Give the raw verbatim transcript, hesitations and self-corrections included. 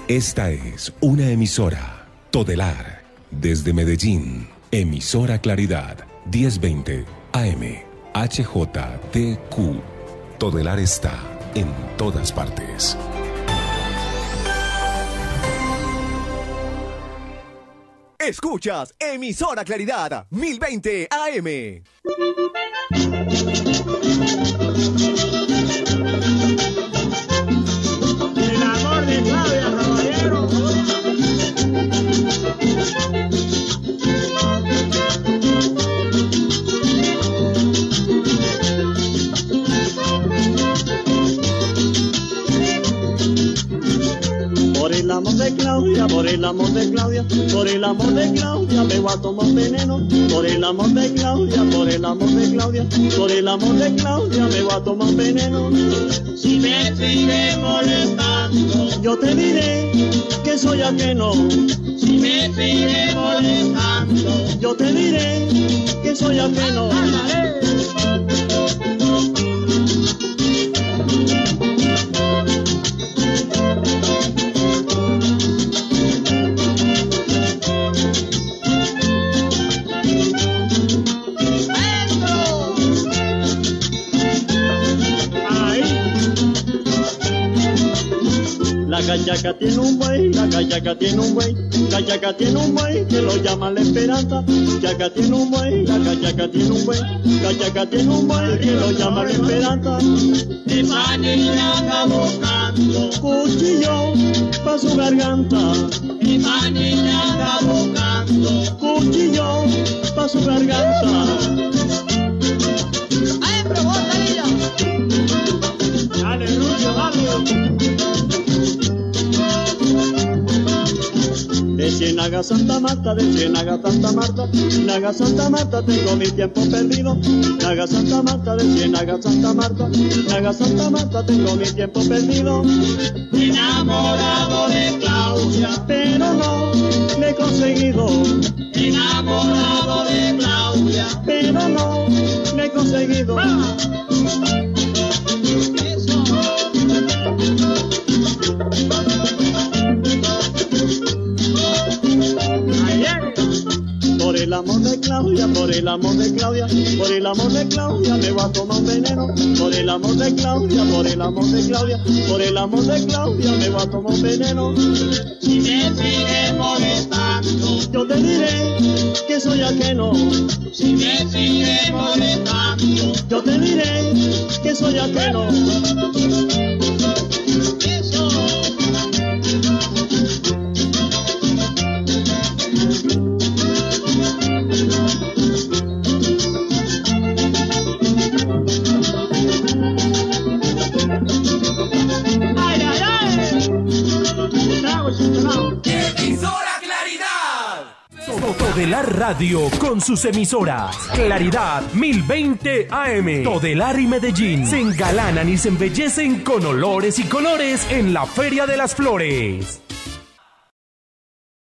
Esta es una emisora Todelar, desde Medellín, emisora Claridad, diez veinte A M, H J T Q. Todelar está en todas partes. Escuchas emisora Claridad, mil veinte A M. El amor de Claudia, caballero. Por el amor de Claudia, por el amor de Claudia, por el amor de Claudia me voy a tomar veneno. Por el amor de Claudia, por el amor de Claudia, por el amor de Claudia me voy a tomar veneno. Si me sigue molestando, yo te diré que soy ajeno. Si me sigue molestando, yo te diré que soy ajeno. La callaca tiene un buey, la callaca tiene un buey, callaca tiene un buey que lo llaman la esperanza. Callaca tiene un buey, la callaca tiene un buey, callaca tiene un buey que lo llaman la esperanza. Esa niña anda buscando cuchillo pa' su garganta. Esa niña anda buscando cuchillo pa' su garganta. ¡Ay, probota ella! ¡Dale, Rubio, dale! De Ciénaga Santa Marta, de Ciénaga Santa Marta, Naga Santa Marta, tengo mi tiempo perdido. Naga Santa Marta, de Ciénaga Santa Marta, Naga Santa Marta, tengo mi tiempo perdido. Enamorado de Claudia, pero no me he conseguido. Enamorado de Claudia, pero no me he conseguido. Por el amor de Claudia, por el amor de Claudia, por el amor de Claudia me voy a tomar un veneno. Por el amor de Claudia, por el amor de Claudia, por el amor de Claudia me voy a tomar un veneno. Si me sigue molestando, yo te diré que soy ajeno. Si me sigue molestando, yo te diré que soy ajeno. Eso. Emisora Claridad. Todelar Radio con sus emisoras Claridad mil veinte A M, Todelar y Medellín se engalanan y se embellecen con olores y colores en la Feria de las Flores.